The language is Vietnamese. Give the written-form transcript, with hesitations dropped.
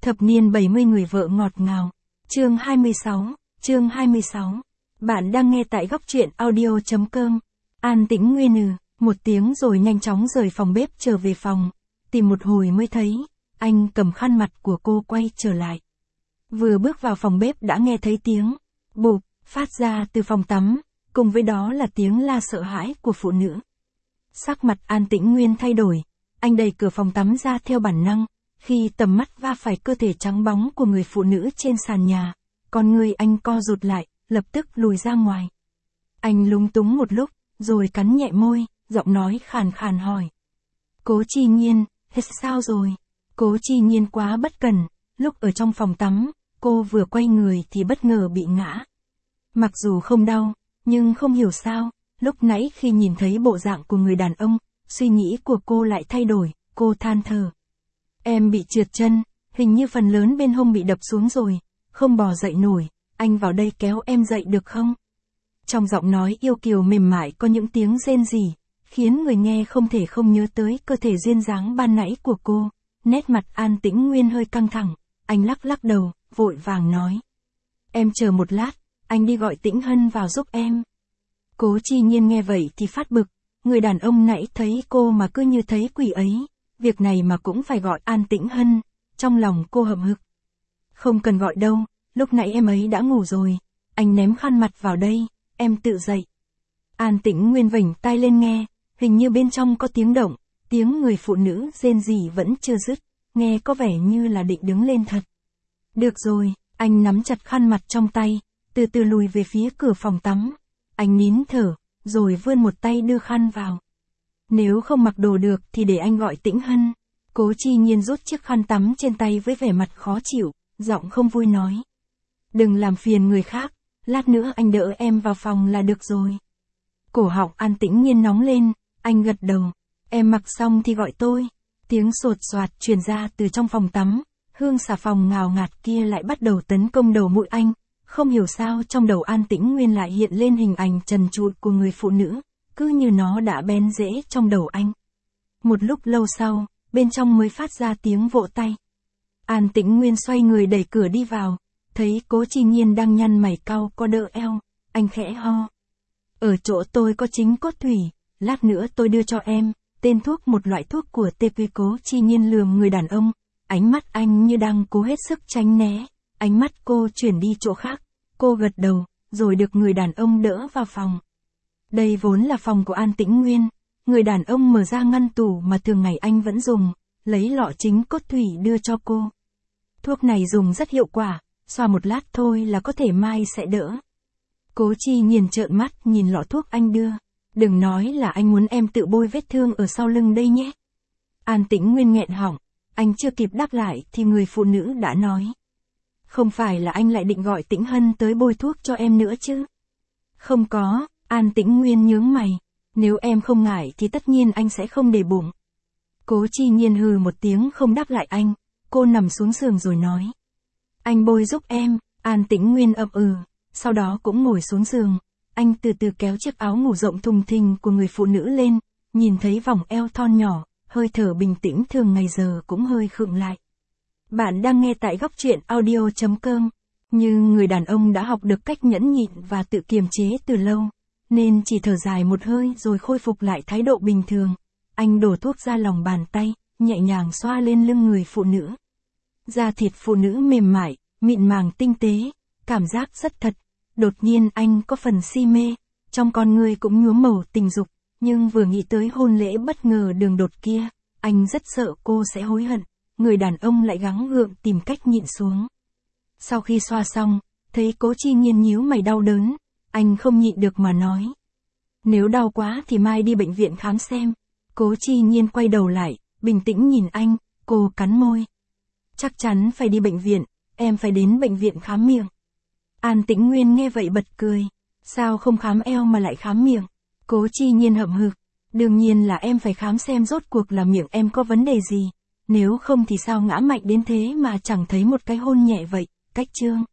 Thập niên 70 người vợ ngọt ngào. Chương 26. Bạn đang nghe tại góc truyện audio.com. An Tĩnh Nguyên một tiếng rồi nhanh chóng rời phòng bếp trở về phòng. Tìm một hồi mới thấy, anh cầm khăn mặt của cô quay trở lại. Vừa bước vào phòng bếp đã nghe thấy tiếng bụp phát ra từ phòng tắm, cùng với đó là tiếng la sợ hãi của phụ nữ. Sắc mặt An Tĩnh Nguyên thay đổi, anh đẩy cửa phòng tắm ra theo bản năng, khi tầm mắt va phải cơ thể trắng bóng của người phụ nữ trên sàn nhà, con người anh co rụt lại, lập tức lùi ra ngoài. Anh lúng túng một lúc, rồi cắn nhẹ môi, giọng nói khàn khàn hỏi. Cố Chi Nhiên, hết sao rồi? Cố Chi Nhiên quá bất cẩn, lúc ở trong phòng tắm, cô vừa quay người thì bất ngờ bị ngã. Mặc dù không đau, nhưng không hiểu sao, lúc nãy khi nhìn thấy bộ dạng của người đàn ông, suy nghĩ của cô lại thay đổi, cô than thở. Em bị trượt chân, hình như phần lớn bên hông bị đập xuống rồi, không bò dậy nổi, anh vào đây kéo em dậy được không? Trong giọng nói yêu kiều mềm mại có những tiếng rên rỉ, khiến người nghe không thể không nhớ tới cơ thể duyên dáng ban nãy của cô. Nét mặt An Tĩnh Nguyên hơi căng thẳng, anh lắc lắc đầu, vội vàng nói. Em chờ một lát, anh đi gọi Tĩnh Hân vào giúp em. Cố Chi Nhiên nghe vậy thì phát bực, người đàn ông nãy thấy cô mà cứ như thấy quỷ ấy, việc này mà cũng phải gọi An Tĩnh Hân, trong lòng cô hậm hực. Không cần gọi đâu, lúc nãy em ấy đã ngủ rồi, anh ném khăn mặt vào đây, em tự dậy. An Tĩnh Nguyên vểnh tai lên nghe, hình như bên trong có tiếng động, tiếng người phụ nữ rên rỉ vẫn chưa dứt, nghe có vẻ như là định đứng lên thật. Được rồi, anh nắm chặt khăn mặt trong tay, từ từ lùi về phía cửa phòng tắm. Anh nín thở, rồi vươn một tay đưa khăn vào. Nếu không mặc đồ được thì để anh gọi Tĩnh Hân. Cố Chi Nhiên rút chiếc khăn tắm trên tay với vẻ mặt khó chịu, giọng không vui nói. Đừng làm phiền người khác, lát nữa anh đỡ em vào phòng là được rồi. Cổ họng An Tĩnh Nhiên nóng lên, anh gật đầu. Em mặc xong thì gọi tôi. Tiếng sột soạt truyền ra từ trong phòng tắm, hương xà phòng ngào ngạt kia lại bắt đầu tấn công đầu mũi anh. Không hiểu sao trong đầu An Tĩnh Nguyên lại hiện lên hình ảnh trần trụi của người phụ nữ, cứ như nó đã bén rễ trong đầu anh. Một lúc lâu sau, bên trong mới phát ra tiếng vỗ tay. An Tĩnh Nguyên xoay người đẩy cửa đi vào, thấy Cố Chi Nhiên đang nhăn mày cau co đỡ eo, anh khẽ ho. Ở chỗ tôi có chính cốt thủy, lát nữa tôi đưa cho em, tên thuốc một loại thuốc của TQ. Cố Chi Nhiên lườm người đàn ông, ánh mắt anh như đang cố hết sức tránh né. Ánh mắt cô chuyển đi chỗ khác, cô gật đầu, rồi được người đàn ông đỡ vào phòng. Đây vốn là phòng của An Tĩnh Nguyên, người đàn ông mở ra ngăn tủ mà thường ngày anh vẫn dùng, lấy lọ chính cốt thủy đưa cho cô. Thuốc này dùng rất hiệu quả, xoa một lát thôi là có thể mai sẽ đỡ. Cố Chi Nhiên trợn mắt nhìn lọ thuốc anh đưa, đừng nói là anh muốn em tự bôi vết thương ở sau lưng đây nhé. An Tĩnh Nguyên nghẹn họng, anh chưa kịp đáp lại thì người phụ nữ đã nói. Không phải là anh lại định gọi Tĩnh Hân tới bôi thuốc cho em nữa chứ? Không có, An Tĩnh Nguyên nhướng mày. Nếu em không ngại thì tất nhiên anh sẽ không để bụng. Cố Chi Nhiên hừ một tiếng không đáp lại anh, cô nằm xuống giường rồi nói. Anh bôi giúp em. An Tĩnh Nguyên ậm ừ, sau đó cũng ngồi xuống giường. Anh từ từ kéo chiếc áo ngủ rộng thùng thình của người phụ nữ lên, nhìn thấy vòng eo thon nhỏ, hơi thở bình tĩnh thường ngày giờ cũng hơi khựng lại. Bạn đang nghe tại góc truyện audio.com. Nhưng người đàn ông đã học được cách nhẫn nhịn và tự kiềm chế từ lâu, nên chỉ thở dài một hơi rồi khôi phục lại thái độ bình thường. Anh đổ thuốc ra lòng bàn tay, nhẹ nhàng xoa lên lưng người phụ nữ. Da thịt phụ nữ mềm mại, mịn màng tinh tế, cảm giác rất thật. Đột nhiên anh có phần si mê, trong con người cũng nhuốm màu tình dục, nhưng vừa nghĩ tới hôn lễ bất ngờ đường đột kia, anh rất sợ cô sẽ hối hận. Người đàn ông lại gắng gượng tìm cách nhịn xuống. Sau khi xoa xong, thấy Cố Chi Nhiên nhíu mày đau đớn, anh không nhịn được mà nói. Nếu đau quá thì mai đi bệnh viện khám xem. Cố Chi Nhiên quay đầu lại, bình tĩnh nhìn anh, cô cắn môi. Chắc chắn phải đi bệnh viện, em phải đến bệnh viện khám miệng. An Tĩnh Nguyên nghe vậy bật cười. Sao không khám eo mà lại khám miệng? Cố Chi Nhiên hậm hực. Đương nhiên là em phải khám xem rốt cuộc là miệng em có vấn đề gì. Nếu không thì sao ngã mạnh đến thế mà chẳng thấy một cái hôn nhẹ vậy. Cách chương